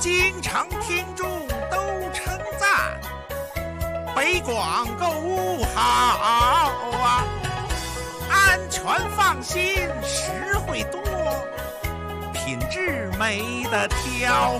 京城听众都称赞，北广购物好啊，安全放心，实惠多，品质没得挑。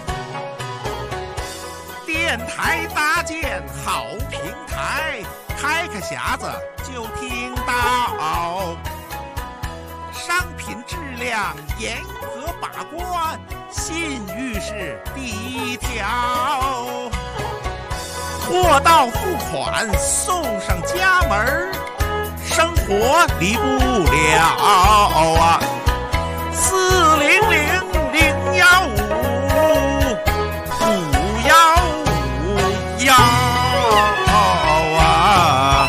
电台搭建好平台，开个匣子就听到，商品质量严格把关，信誉是第一条。货到付款送上家门，生活离不了啊！400-015-515啊！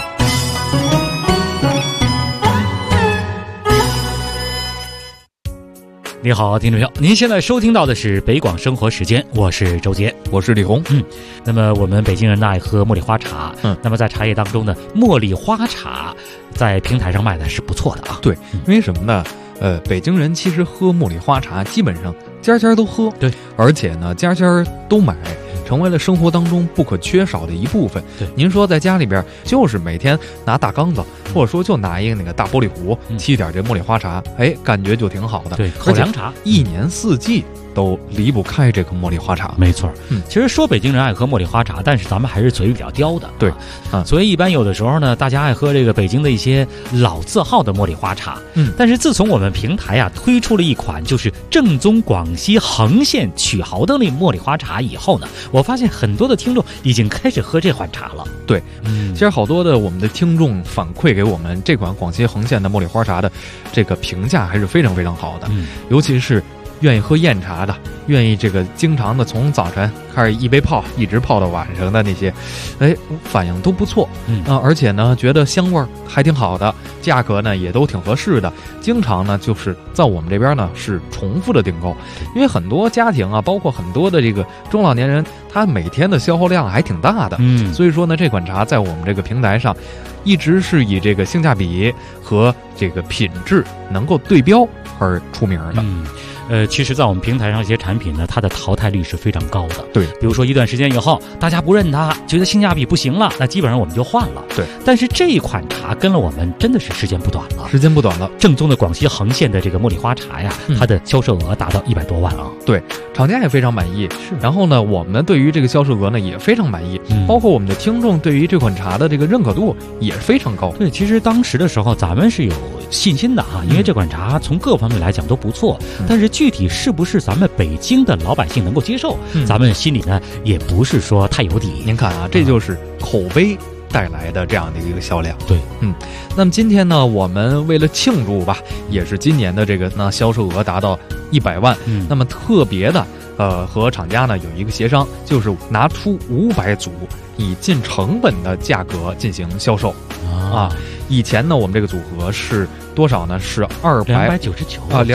你好，听众朋友，您现在收听到的是北广生活时间，我是周杰， 我是李红。 那么我们北京人呢爱喝茉莉花茶，那么在茶叶当中呢，茉莉花茶在平台上卖的是不错的啊。 对，因为什么呢？北京人其实喝茉莉花茶基本上家家都喝， 对， 而且呢家家都买，成为了生活当中不可缺少的一部分。 对， 您说在家里边就是每天拿大缸子，或者说就拿一个那个大玻璃壶，沏点这茉莉花茶，感觉就挺好的。 对，口粮茶， 一年四季都离不开这个茉莉花茶。 没错，其实说北京人爱喝茉莉花茶，但是咱们还是嘴比较刁的。 对， 所以一般有的时候呢，大家爱喝这个北京的一些老字号的茉莉花茶。但是自从我们平台啊推出了一款就是正宗广西横县曲豪的那茉莉花茶以后呢，我发现很多的听众已经开始喝这款茶了。 对，其实好多的我们的听众反馈给我们这款广西横县的茉莉花茶的这个评价还是非常非常好的，尤其是愿意喝燕茶的，愿意这个经常的从早晨开始一杯泡一直泡到晚上的那些，反应都不错。而且呢觉得香味还挺好的，价格呢也都挺合适的，经常呢就是在我们这边呢是重复的订购，因为很多家庭啊，包括很多的这个中老年人，他每天的消耗量还挺大的。所以说呢这款茶在我们这个平台上一直是以这个性价比和这个品质能够对标而出名的。 其实在我们平台上一些产品呢，它的淘汰率是非常高的。 对， 比如说一段时间以后，大家不认它，觉得性价比不行了，那基本上我们就换了。 对， 但是这一款茶跟了我们真的是时间不短了。正宗的广西横县的这个茉莉花茶呀，它的销售额达到100多万啊。 对，厂家也非常满意。是，然后呢，我们对于这个销售额呢也非常满意，包括我们的听众对于这款茶的这个认可度也非常高。 对，其实当时的时候咱们是有信心的啊，因为这款茶从各方面来讲都不错，但是具体是不是咱们北京的老百姓能够接受，咱们心里呢也不是说太有底。 您看啊，这就是口碑带来的这样的一个销量。 对， 那么今天呢，我们为了庆祝吧，也是今年的这个销售额达到100万，那么特别的和厂家呢有一个协商，就是拿出500组以尽成本的价格进行销售啊。以前呢我们这个组合是多少呢？是 299 啊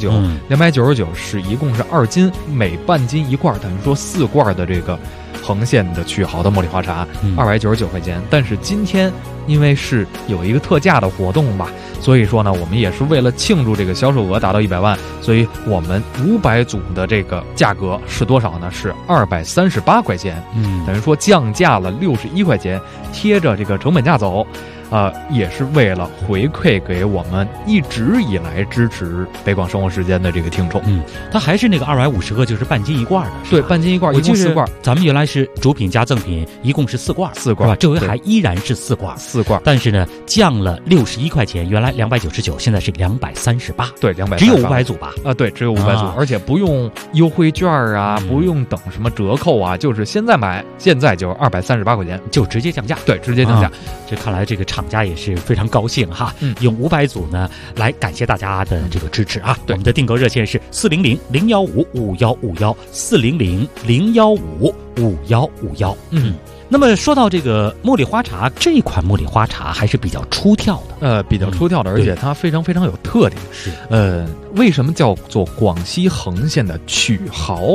，299是一共是2斤，每半斤一罐，等于说4罐的这个横县的曲豪的茉莉花茶，299块钱。但是今天因为是有一个特价的活动吧，所以说呢我们也是为了庆祝这个销售额达到100万，所以我们500组的这个价格是多少呢？是238块钱，等于说降价了61块钱，贴着这个成本价走。也是为了回馈给我们一直以来支持北广生活时间的这个听众。 它还是那个250克，就是半斤一罐的。 对，半斤一罐，一共4罐。 咱们原来是主品加赠品，一共是4罐，是吧？这回还依然是4罐，但是呢降了61块钱，原来299，现在是238。 对，238， 只有500组吧？ 对，只有500组，而且不用优惠券啊，不用等什么折扣啊，就是现在买，现在就238块钱， 就直接降价。 对，直接降价。 这看来这个厂家也是非常高兴哈，用500组呢来感谢大家的这个支持啊。我们的订购热线是400-015-5151，400-015-5151。那么说到这个茉莉花茶，这款茉莉花茶还是比较出挑的， 而且它非常非常有特点。 是， 为什么叫做广西横县的曲豪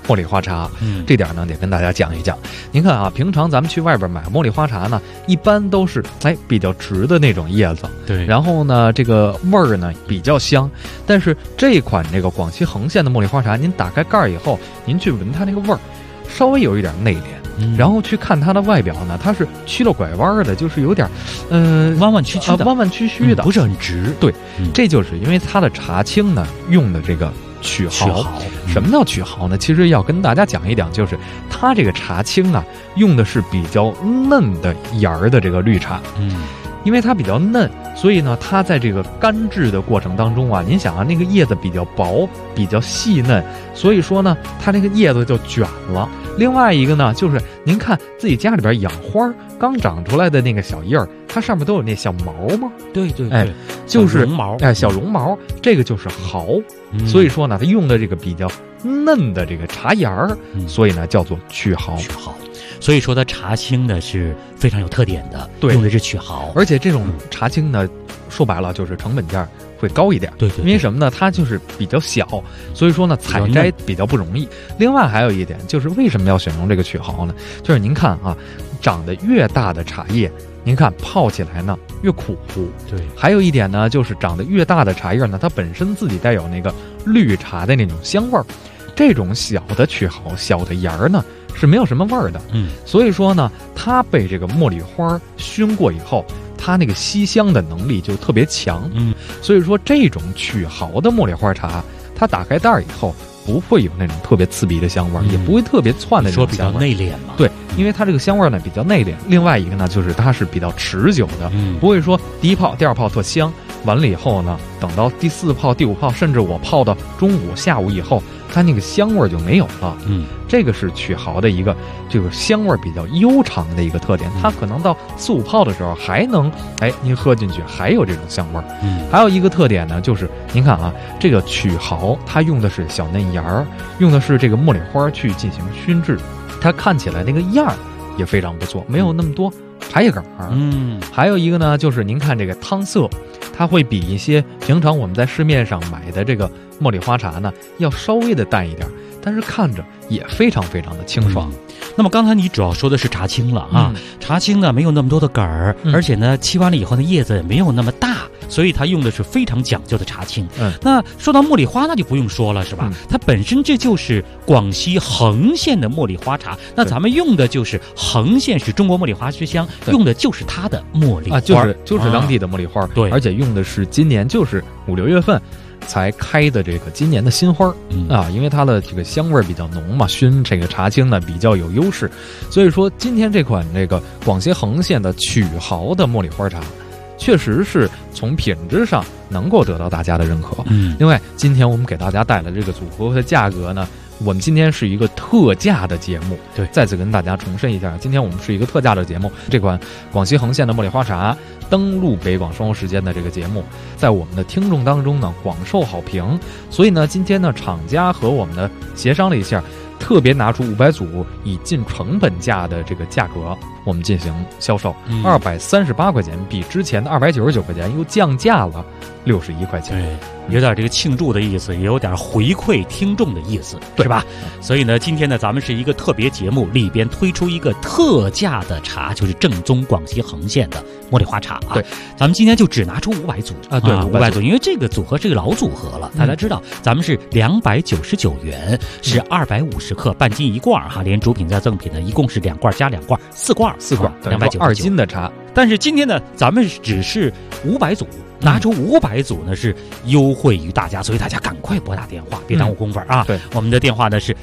茉莉花茶。这点呢得跟大家讲一讲。您看啊，平常咱们去外边买茉莉花茶呢，一般都是比较直的那种叶子， 对， 然后呢这个味儿呢比较香。但是这款这个广西恒县的茉莉花茶，您打开盖儿以后，您去闻它那个味儿，稍微有一点内敛，然后去看它的外表呢，它是曲了拐弯的，就是有点弯弯曲曲的， 弯弯曲曲的， 不是很直。 对，这就是因为它的茶青呢用的这个曲毫。什么叫曲毫呢？其实要跟大家讲一讲，就是它这个茶青啊用的是比较嫩的芽儿的这个绿茶。因为它比较嫩，所以呢它在这个干制的过程当中啊，您想啊，那个叶子比较薄，比较细嫩，所以说呢它那个叶子就卷了。另外一个呢，就是您看自己家里边养花刚长出来的那个小叶儿，它上面都有那小毛吗？ 对对对， 就是绒毛， 小绒毛，这个就是毫。所以说呢，它用的这个比较嫩的这个茶芽儿，所以呢叫做曲毫。 所以说它茶青呢是非常有特点的， 对， 用的是曲毫。 而且这种茶青呢，说白了就是成本价会高一点。 对对， 因为什么呢？它就是比较小，所以说呢采摘比较不容易。另外还有一点就是为什么要选用这个曲毫呢？就是您看啊，长得越大的茶叶，您看泡起来呢越苦。 对， 还有一点呢，就是长得越大的茶叶呢，它本身自己带有那个绿茶的那种香味儿。这种小的曲毫、小的芽儿呢是没有什么味儿的。所以说呢，它被这个茉莉花熏过以后，它那个吸香的能力就特别强。所以说这种曲毫的茉莉花茶，它打开袋儿以后不会有那种特别刺鼻的香味儿，也不会特别窜的那种香味儿。 说比较内敛嘛。 对，因为它这个香味儿呢比较内敛。另外一个呢，就是它是比较持久的，不会说第一泡、第二泡特香，完了以后呢，等到第4泡、第5泡，甚至我泡到中午、下午以后，它那个香味儿就没有了。这个是曲毫的一个这个香味儿比较悠长的一个特点。它可能到4、5泡的时候还能您喝进去还有这种香味儿。还有一个特点呢，就是您看啊，这个曲毫它用的是小嫩芽儿，用的是这个茉莉花去进行熏制，它看起来那个样儿也非常不错，没有那么多茶叶杆儿。还有一个呢，就是您看这个汤色，它会比一些平常我们在市面上买的这个茉莉花茶呢要稍微的淡一点，但是看着也非常非常的清爽。 那么刚才你主要说的是茶青了啊，茶青呢没有那么多的杆儿，而且呢沏完了以后呢叶子也没有那么大，所以它用的是非常讲究的茶青。那说到茉莉花那就不用说了是吧？它本身这就是广西恒县的茉莉花茶，那咱们用的就是恒县是中国茉莉花之乡，用的就是它的茉莉花， 就是当地的茉莉花。 对， 而且用的是今年就是5、6月份才开的这个今年的新花因为它的这个香味比较浓嘛，熏这个茶青呢比较有优势，所以说今天这款这个广西恒县的曲毫的茉莉花茶，确实是从品质上能够得到大家的认可。另外今天我们给大家带来这个组合的价格呢，我们今天是一个特价的节目。 对， 再次跟大家重申一下，今天我们是一个特价的节目。这款广西恒县的茉莉花茶登陆北广双时间的这个节目，在我们的听众当中呢广受好评，所以呢今天呢厂家和我们呢协商了一下，特别拿出500组以近成本价的这个价格，我们进行销售，238块钱，比之前的299块钱又降价了61块钱。 对，有点这个庆祝的意思，也有点回馈听众的意思，是吧？所以呢，今天呢，咱们是一个特别节目，里边推出一个特价的茶，就是正宗广西恒县的茉莉花茶啊。 对， 咱们今天就只拿出500组啊，对，500 组，因为这个组合是个老组合了，大家知道，咱们是299元，是250克半斤1罐哈，连主品再赠品呢，一共是2罐加2罐，4罐，299 2斤的茶。 但是今天呢，咱们只是500组。拿出500组呢是优惠于大家，所以大家赶快拨打电话，别耽误功夫啊！ 对， 我们的电话呢是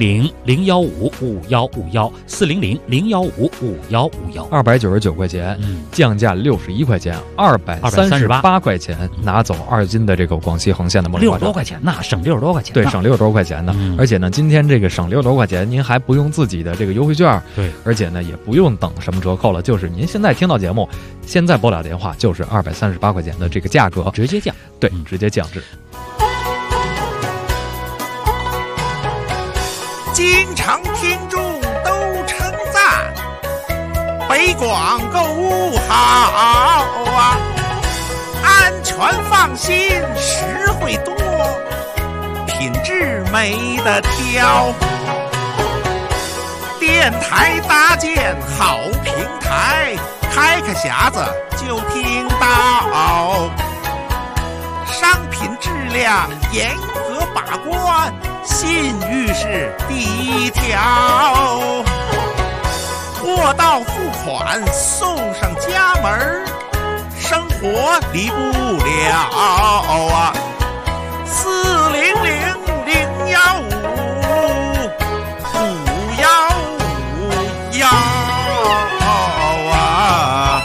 400-015-5151，400-015-5151，299 块钱，降价61块钱，238块钱拿走2斤的这个广西恒县的茉莉花茶， 60多块钱呢，省60多块钱， 对，省60多块钱呢。而且呢，今天这个省60多块钱，您还不用自己的这个优惠券， 对， 而且呢也不用等什么折扣了，就是您现在听到节目，现在拨打电话就是238块钱的这个价格， 直接降， 对，直接降至。 经常听众都称赞北广购物好啊，安全放心，实惠多，品质没得挑。 电台搭建好平台，开开匣子就听到。商品质量严格把关，信誉是第一条。货到付款送上家门，生活离不了啊。400-015-51551啊。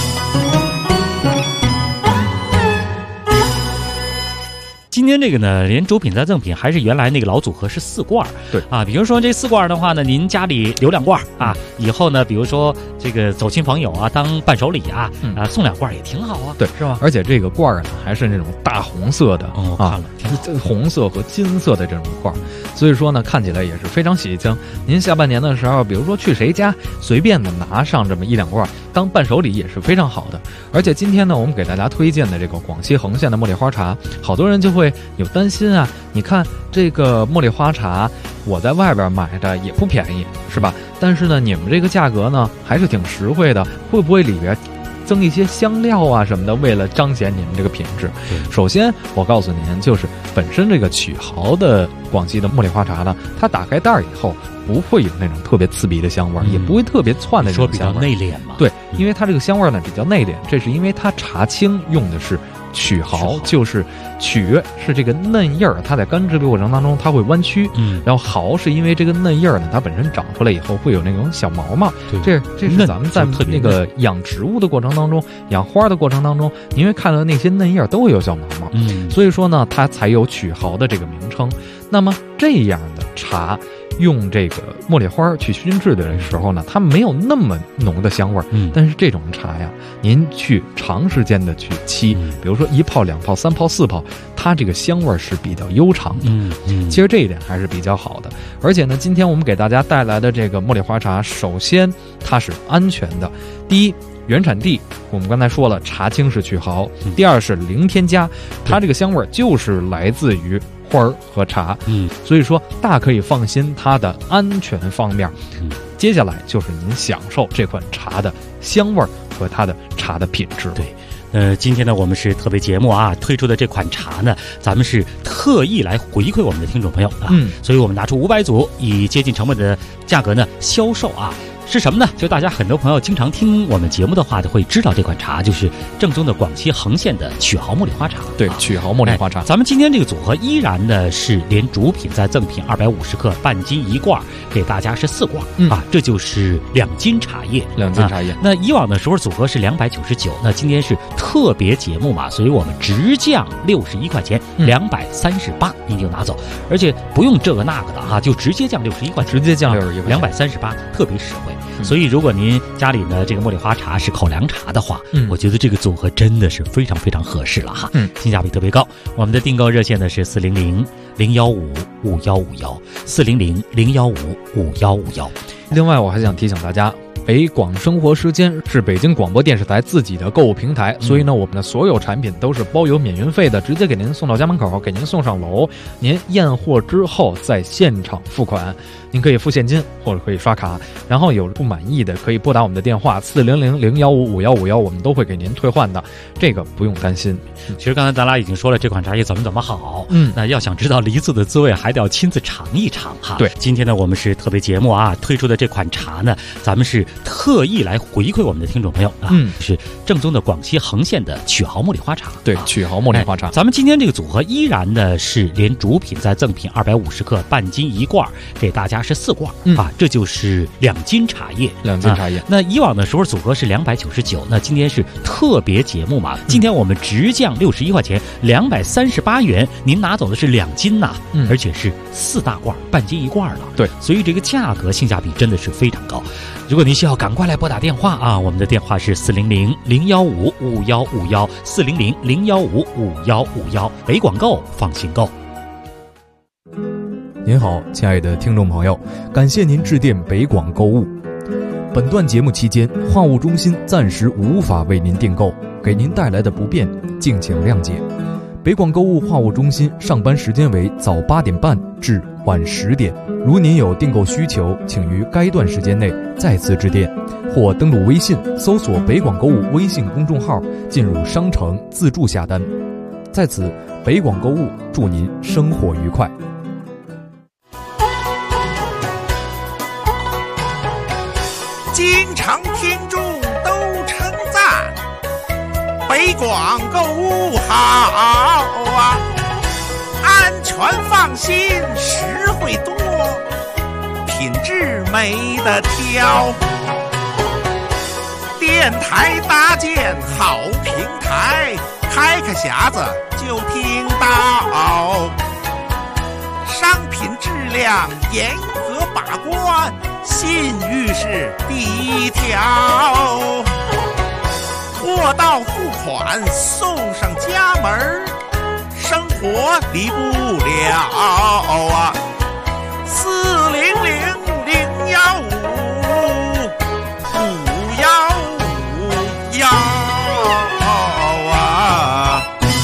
今天这个呢，连主品带赠品还是原来那个老组合是4罐。 对啊，比如说这4罐的话呢，您家里留2罐啊，以后呢，比如说这个走亲访友啊，当伴手礼啊，送2罐也挺好啊， 对， 是吧？ 而且这个罐呢，还是那种大红色的看了红色和金色的这种罐，所以说呢，看起来也是非常喜庆。您下半年的时候，比如说去谁家，随便的拿上这么1-2罐当伴手礼也是非常好的。而且今天呢，我们给大家推荐的这个广西恒县的茉莉花茶，好多人就会有担心啊，你看这个茉莉花茶，我在外边买的也不便宜，是吧？但是呢，你们这个价格呢，还是挺实惠的，会不会里边增一些香料啊什么的，为了彰显你们这个品质？首先我告诉您，就是本身这个曲豪的广西的茉莉花茶呢，它打开袋以后不会有那种特别刺鼻的香味，也不会特别窜的那种香味。 说比较内敛嘛？ 对，因为它这个香味呢比较内敛，这是因为它茶青用的是曲豪，就是曲是这个嫩叶儿，它在干制的过程当中它会弯曲，然后豪是因为这个嫩叶儿呢，它本身长出来以后会有那种小毛嘛，这是咱们在那个养植物的过程当中，养花的过程当中，因为看到那些嫩叶都会有小毛毛，所以说呢，它才有曲豪的这个名称。那么这样的茶，用这个茉莉花去熏制的时候呢，它没有那么浓的香味儿，但是这种茶呀，您去长时间的去沏，比如说1泡、2泡、3泡、4泡，它这个香味儿是比较悠长的。其实这一点还是比较好的。而且呢，今天我们给大家带来的这个茉莉花茶，首先它是安全的。第一，原产地我们刚才说了，茶青是曲豪。第二是零添加，它这个香味儿就是来自于花儿和茶，所以说大可以放心它的安全方面。接下来就是您享受这款茶的香味儿和它的茶的品质。 对。今天呢，我们是特别节目啊，推出的这款茶呢，咱们是特意来回馈我们的听众朋友啊，所以我们拿出500组，以接近成本的价格呢销售啊。是什么呢？就大家很多朋友经常听我们节目的话，就会知道这款茶就是正宗的广西恒县的曲豪茉莉花茶。 对，曲豪茉莉花茶。 咱们今天这个组合依然呢是连主品再赠品250克半斤1罐，给大家是4罐啊，这就是2斤茶叶。 2斤茶叶。 那以往的时候组合是299，那今天是特别节目嘛，所以我们直降61块钱，238您就拿走，而且不用这个那个的啊，就直接降61块钱， 直接降61块钱 ，238，特别实惠。所以如果您家里呢这个茉莉花茶是口粮茶的话，我觉得这个组合真的是非常非常合适了哈，性价比特别高。我们的订购热线呢是400-015-5151，400-015-5151。 另外我还想提醒大家，北广生活时间是北京广播电视台自己的购物平台，所以呢，我们的所有产品都是包邮免运费的，直接给您送到家门口，给您送上楼。您验货之后在现场付款，您可以付现金或者可以刷卡，然后有不满意的可以拨打我们的电话400-015-5151，我们都会给您退换的，这个不用担心。 其实刚才咱俩已经说了这款茶叶怎么好，那要想知道梨子的滋味，还得要亲自尝一尝哈。 对， 今天呢我们是特别节目啊，推出的这款茶呢，咱们是特意来回馈我们的听众朋友啊，是正宗的广西恒县的曲豪茉莉花茶。 对，曲豪茉莉花茶。 咱们今天这个组合依然呢是连主品再赠品250克半斤1罐，给大家是4罐啊，这就是2斤茶叶。 2斤茶叶。 那以往的时候组合是299，那今天是特别节目嘛，今天我们直降61块钱，238元，您拿走的是2斤呐，而且是4大罐，半斤1罐了。 对， 所以这个价格性价比真的是非常高。如果您需要，赶快来拨打电话啊！我们的电话是400-015-5151，400-015-5151，北广购，放心购。 您好，亲爱的听众朋友，感谢您致电北广购物。本段节目期间，话务中心暂时无法为您订购，给您带来的不便，敬请谅解。北广购物话务中心上班时间为早8点半至晚10点。如您有订购需求，请于该段时间内再次致电，或登录微信搜索北广购物微信公众号，进入商城自助下单。在此，北广购物祝您生活愉快。 经常听众都称赞北广购物好啊，安全放心，实惠多，品质没得挑。电台搭建好平台，开匣子就听到，商品质量严格把关，信誉是第一条。货到付款送上家门，生活离不了啊！400-015-515啊！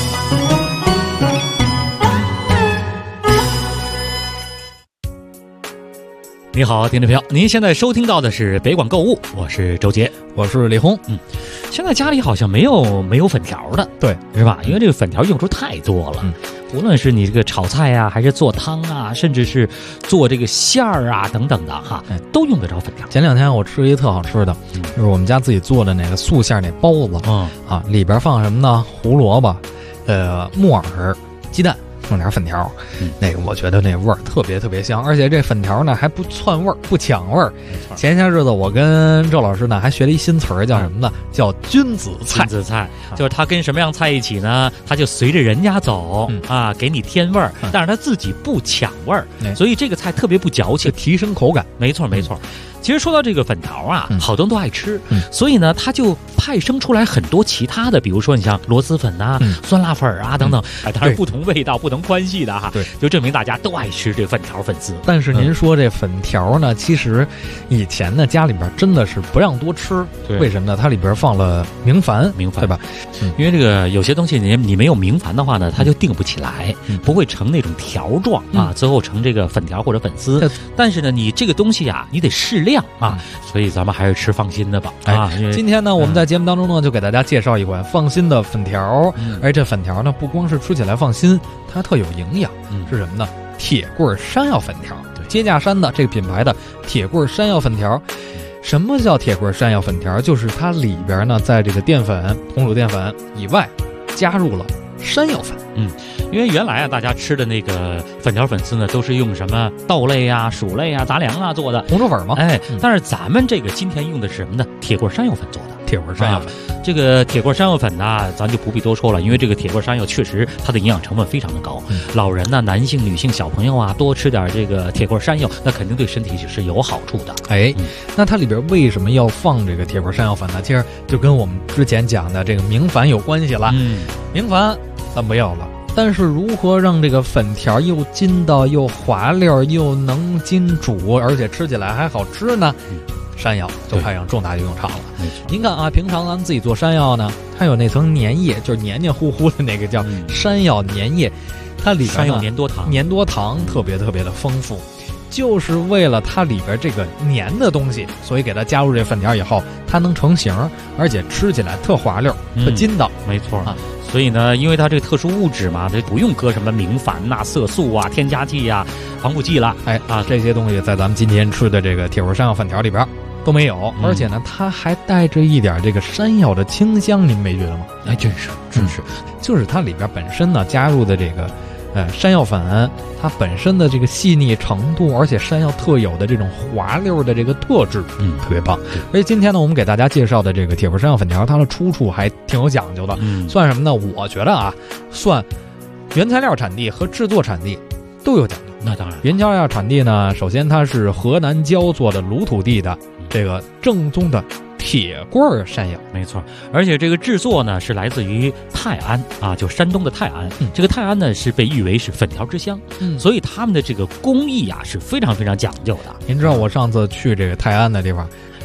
你好，听众朋友，您现在收听到的是北广购物，我是周杰， 我是李红。 现在家里好像没有粉条的， 对， 是吧？因为这个粉条用处太多了，无论是你这个炒菜啊，还是做汤啊，甚至是做这个馅儿啊等等的哈，都用得着粉条。 前2天我吃一特好吃的，就是我们家自己做的那个素馅那包子，里边放什么呢？胡萝卜、木耳、鸡蛋。弄点粉条，那个我觉得那味儿特别特别香，而且这粉条呢还不窜味儿，不抢味儿。前些日子我跟周老师呢还学了一新词儿，叫什么呢？叫君子菜。 君子菜就是它跟什么样菜一起呢？它就随着人家走啊，给你添味儿，但是它自己不抢味儿，所以这个菜特别不矫情， 提升口感。 没错没错。其实说到这个粉条啊，好多人都爱吃，所以呢，它就派生出来很多其他的，比如说你像螺蛳粉啊、酸辣粉啊等等，当然不同味道、不同宽细的哈，就证明大家都爱吃这粉条粉丝。 但是您说这粉条呢，其实以前呢家里边真的是不让多吃，为什么呢？它里边放了明矾，对吧？ 因为这个有些东西你没有明矾的话呢，它就定不起来，不会成那种条状啊，最后成这个粉条或者粉丝。但是呢，你这个东西啊，你得适量啊，所以咱们还是吃放心的吧。 今天呢，我们在节目当中呢，就给大家介绍一款放心的粉条。而这粉条呢，不光是吃起来放心，它特有营养。是什么呢？铁棍山药粉条，接架山的这个品牌的铁棍山药粉条。什么叫铁棍山药粉条？就是它里边呢，在这个淀粉、红薯淀粉以外，加入了山药粉。 因为原来啊，大家吃的那个粉条粉丝呢，都是用什么豆类啊、薯类啊、杂粮啊做的红薯粉吗？ 但是咱们这个今天用的是什么呢？铁棍山药粉做的。 铁棍山药粉， 这个铁棍山药粉呢，咱就不必多说了，因为这个铁棍山药确实它的营养成分非常的高。老人呢、男性、女性、小朋友啊，多吃点这个铁棍山药，那肯定对身体是有好处的。 那它里边为什么要放这个铁棍山药粉呢？其实就跟我们之前讲的这个明矾有关系了。明矾咱不要了。但是如何让这个粉条又筋道又滑溜又能经煮，而且吃起来还好吃呢？山药就派上重大用场了。您看啊，平常咱们自己做山药呢，它有那层粘液，就是黏黏糊糊的那个叫山药粘液，它里边山药粘多糖， 粘多糖特别特别的丰富，就是为了它里边这个粘的东西，所以给它加入这粉条以后，它能成型，而且吃起来特滑溜、特筋道。 没错啊。所以呢，因为它这个特殊物质嘛，这不用搁什么明矾呐、色素啊、添加剂啊、防腐剂了。 这些东西在咱们今天吃的这个铁棍山药粉条里边都没有，而且呢，它还带着一点这个山药的清香，您没觉得吗？ 真是， 就是它里边本身呢加入的这个山药粉，它本身的这个细腻程度，而且山药特有的这种滑溜的这个特质，特别棒。所以今天呢，我们给大家介绍的这个铁棍山药粉条，它的出处还挺有讲究的。算什么呢？我觉得啊，算原材料产地和制作产地都有讲究。 那当然， 原材料产地呢，首先它是河南焦作的鲁土地的这个正宗的铁棍山药， 没错。而且这个制作呢是来自于泰安啊，就山东的泰安。这个泰安呢是被誉为是粉条之乡，所以他们的这个工艺啊是非常非常讲究的。 您知道我上次去这个泰安的地方，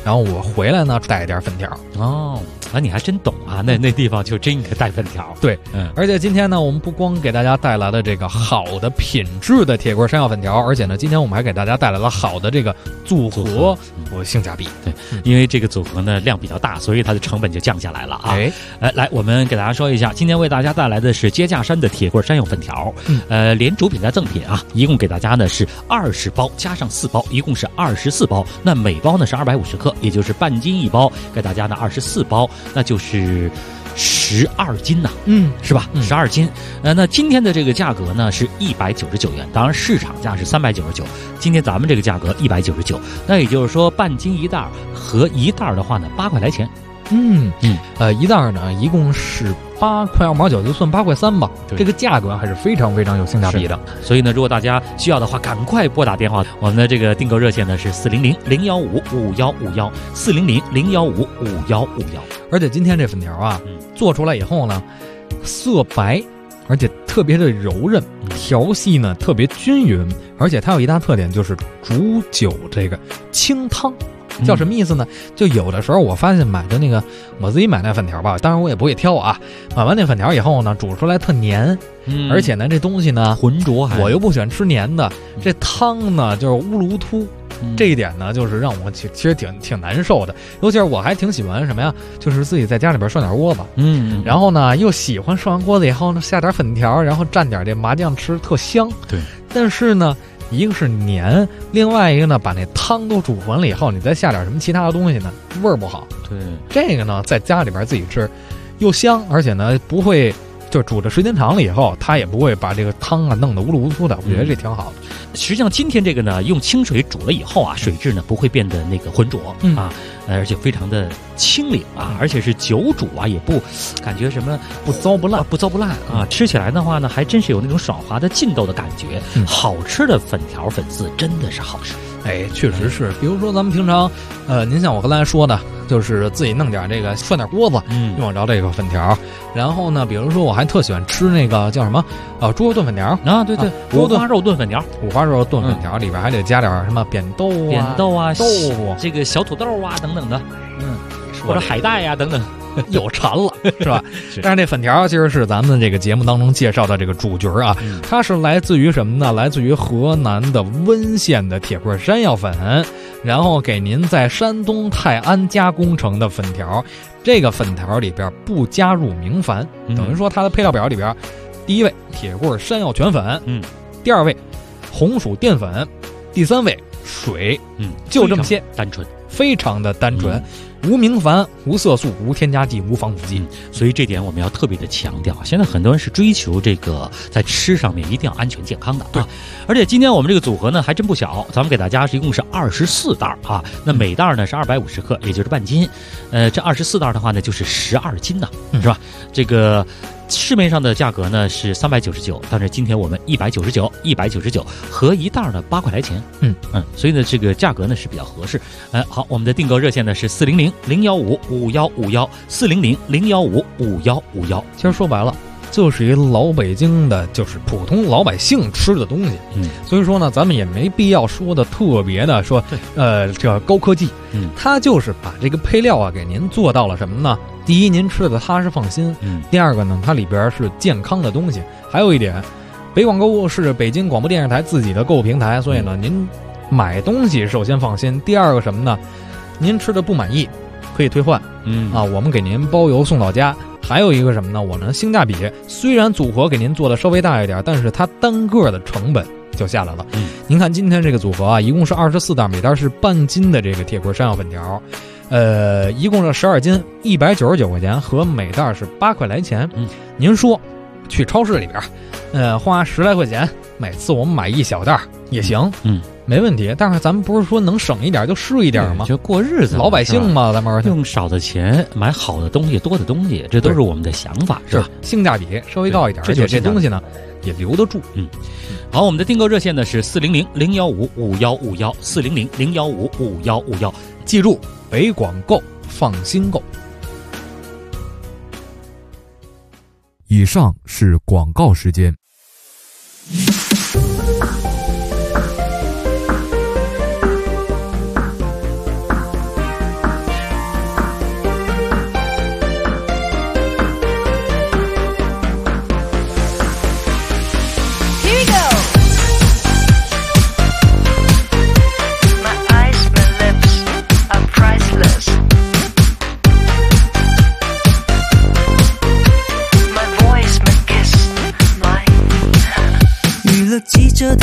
然后我回来呢带一点粉条。 哦，你还真懂啊，那地方就真应该带粉条。 对，而且今天呢，我们不光给大家带来了这个好的品质的铁棍山药粉条，而且呢，今天我们还给大家带来了好的这个组合和性价比。 对，因为这个组合呢量比较大，所以它的成本就降下来了啊。来，我们给大家说一下，今天为大家带来的是接架山的铁棍山药粉条，连主品带赠品啊，一共给大家呢是20包加上4包，一共是24包。那每包呢是250克，也就是半斤一包，给大家呢24包，那就是12斤呐，是吧？12斤。那今天的这个价格呢是199元，当然市场价是399，今天咱们这个价格199，那也就是说半斤一袋和一袋的话呢8块来钱。 一袋呢一共是8块2毛9，就算8块3吧。这个价格还是非常非常有性价比的。 所以呢，如果大家需要的话，赶快拨打电话。我们的这个订购热线呢是400-015-5151，400-015-5151。 而且今天这粉条啊，做出来以后呢，色白，而且特别的柔韧，调细呢特别均匀，而且它有一大特点就是煮酒这个清汤。叫什么意思呢？就有的时候我发现买的那个我自己买那粉条吧，当然我也不会挑啊。买完那粉条以后呢，煮出来特黏，而且呢这东西呢浑浊， 我又不喜欢吃黏的，这汤呢就是乌噜突。这一点呢，就是让我其实挺难受的。尤其是我还挺喜欢什么呀，就是自己在家里边涮点窝子，然后呢又喜欢涮完锅子以后呢下点粉条，然后蘸点这麻酱吃，特香。 对， 但是呢，一个是黏，另外一个呢，把那汤都煮浑了以后，你再下点什么其他的东西呢，味儿不好。 对， 这个呢，在家里边自己吃，又香，而且呢不会，就煮的时间长了以后，它也不会把这个汤啊弄得乌噜乌突的。我觉得这挺好的。 实际上今天这个呢，用清水煮了以后啊，水质呢不会变得那个浑浊啊，而且非常的清凜啊，而且是久煮啊，也不感觉什么不糟不烂啊。吃起来的话呢，还真是有那种爽滑的劲道的感觉。好吃的粉条粉丝真的是好吃。 确实是。比如说咱们平常，您像我刚才说的，就是自己弄点这个涮点锅子，用着这个粉条。然后呢，比如说我还特喜欢吃那个叫什么猪肉炖粉条啊，对， 五花肉炖粉条， 五花肉炖粉条里边还得加点什么扁豆啊、豆腐， 这个小土豆啊等等的，或者海带呀等等。 又馋了，是吧？但是这粉条其实是咱们这个节目当中介绍的这个主角啊，它是来自于什么呢？来自于河南的温县的铁棍山药粉，然后给您在山东泰安加工成的粉条。这个粉条里边不加入明矾，等于说它的配料表里边，第一位铁棍山药全粉，第二位红薯淀粉，第三位水，就这么些， 单纯， 非常的单纯。无明矾，无色素，无添加剂，无防腐剂， 所以这点我们要特别的强调。现在很多人是追求这个在吃上面一定要安全健康的啊，而且今天我们这个组合呢还真不小，咱们给大家一共是24袋啊，那每袋呢是250克，也就是半斤。这24袋的话呢就是12斤呢，是吧？这个市面上的价格呢是399，但是今天我们199合一袋呢8块来钱，所以呢这个价格呢是比较合适。好，我们的订购热线呢是400-015-5151，400-015-5151。 其实说白了，就是一老北京的，就是普通老百姓吃的东西。所以说呢，咱们也没必要说的特别的说，这高科技。它就是把这个配料啊给您做到了什么呢？第一，您吃的踏实放心；第二个呢，它里边是健康的东西。还有一点，北广购物是北京广播电视台自己的购物平台，所以呢，您买东西首先放心。第二个什么呢？您吃的不满意可以退换，我们给您包邮送到家。还有一个什么呢？我们性价比虽然组合给您做的稍微大一点，但是它单个的成本就下来了。您看今天这个组合啊，一共是24袋，每袋是半斤的这个铁棍山药粉条，一共是12斤，199块钱，和每袋是8块来钱。您说去超市里边，花10来块钱，每次我们买一小袋也行，没问题。但是咱们不是说能省一点就是一点吗？ 就过日子， 老百姓嘛，咱们用少的钱买好的东西，多的东西，这都是我们的想法，是吧？ 性价比稍微高一点，而且这东西呢也留得住。 好，我们的订购热线呢是400-015-5151，400-015-5151， 记住北广购，放心购。 以上是广告时间。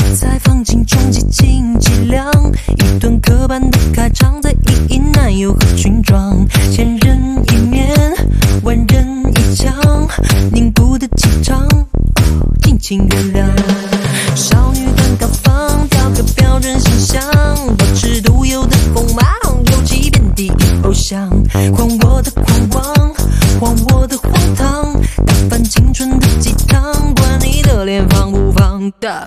在放进中极尽剂量，一段刻板的开场，在意义男友和裙装，千人一面，万人一腔，凝固的气场，尽情原谅。少女端高仿，雕刻标准形象，保持独有的锋芒，勇气遍地偶像，还我的狂妄，还我的荒唐，打翻青春的鸡汤，管你的脸放不放的。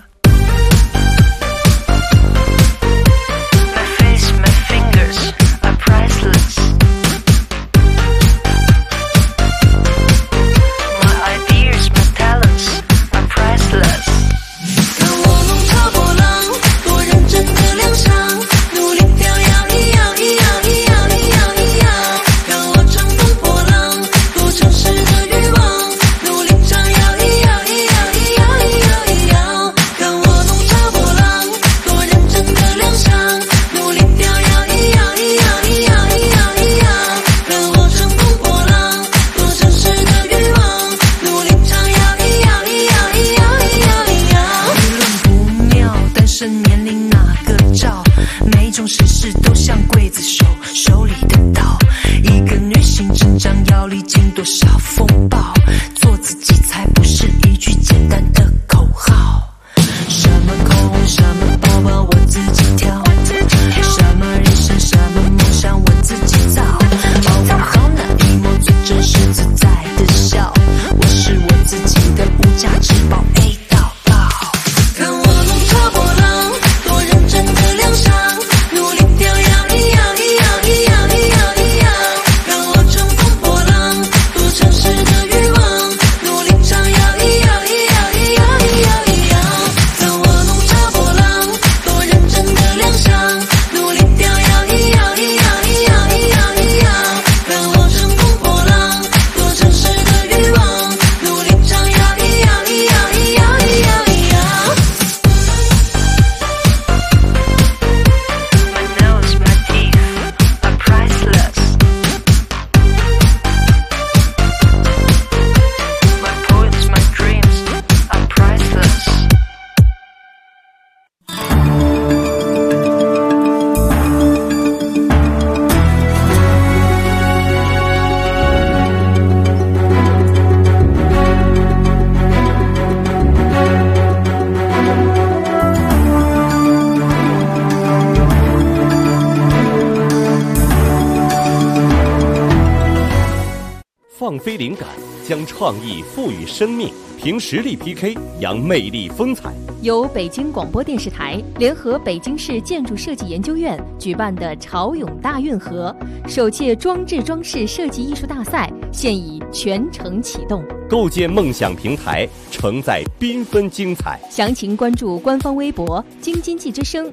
放飞灵感，将创意赋予生命，凭实力 PK， 扬魅力风采。 由北京广播电视台联合北京市建筑设计研究院举办的潮涌大运河首届装置装饰设计艺术大赛现已全程启动， 构建梦想平台，承载缤纷精彩。 详情关注官方微博京津冀之声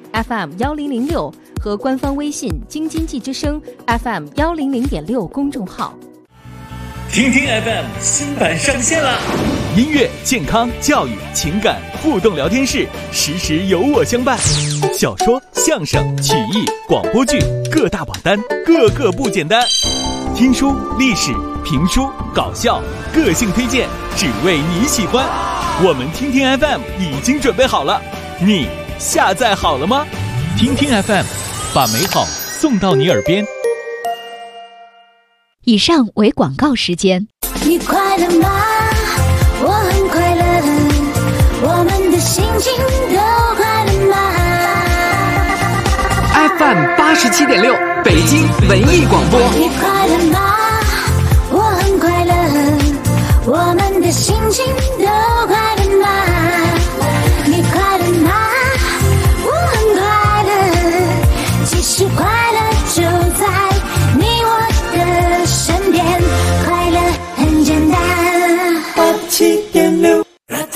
FM1006 和官方微信京津冀之声 FM100.6 公众号。 听听 FM 新版上线了， 音乐、健康、教育、情感互动聊天室，时时有我相伴。小说、相声、曲艺、广播剧各大榜单，个个不简单。听书、历史、评书、搞笑，个性推荐，只为你喜欢。我们听听 FM 已经准备好了，你下载好了吗？听听 FM， 把美好送到你耳边。 以上为广告时间。 你快乐吗？我很快乐，我们的心情都快乐吗 ？FM 87.6，北京文艺广播。 你快乐吗？我很快乐，我们的心情都快乐吗？你快乐吗？我很快乐，其实快乐就在你我的身边，快乐很简单。87.6，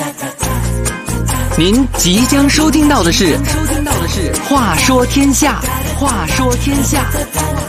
您即将收听到的是《话说天下》，话说天下。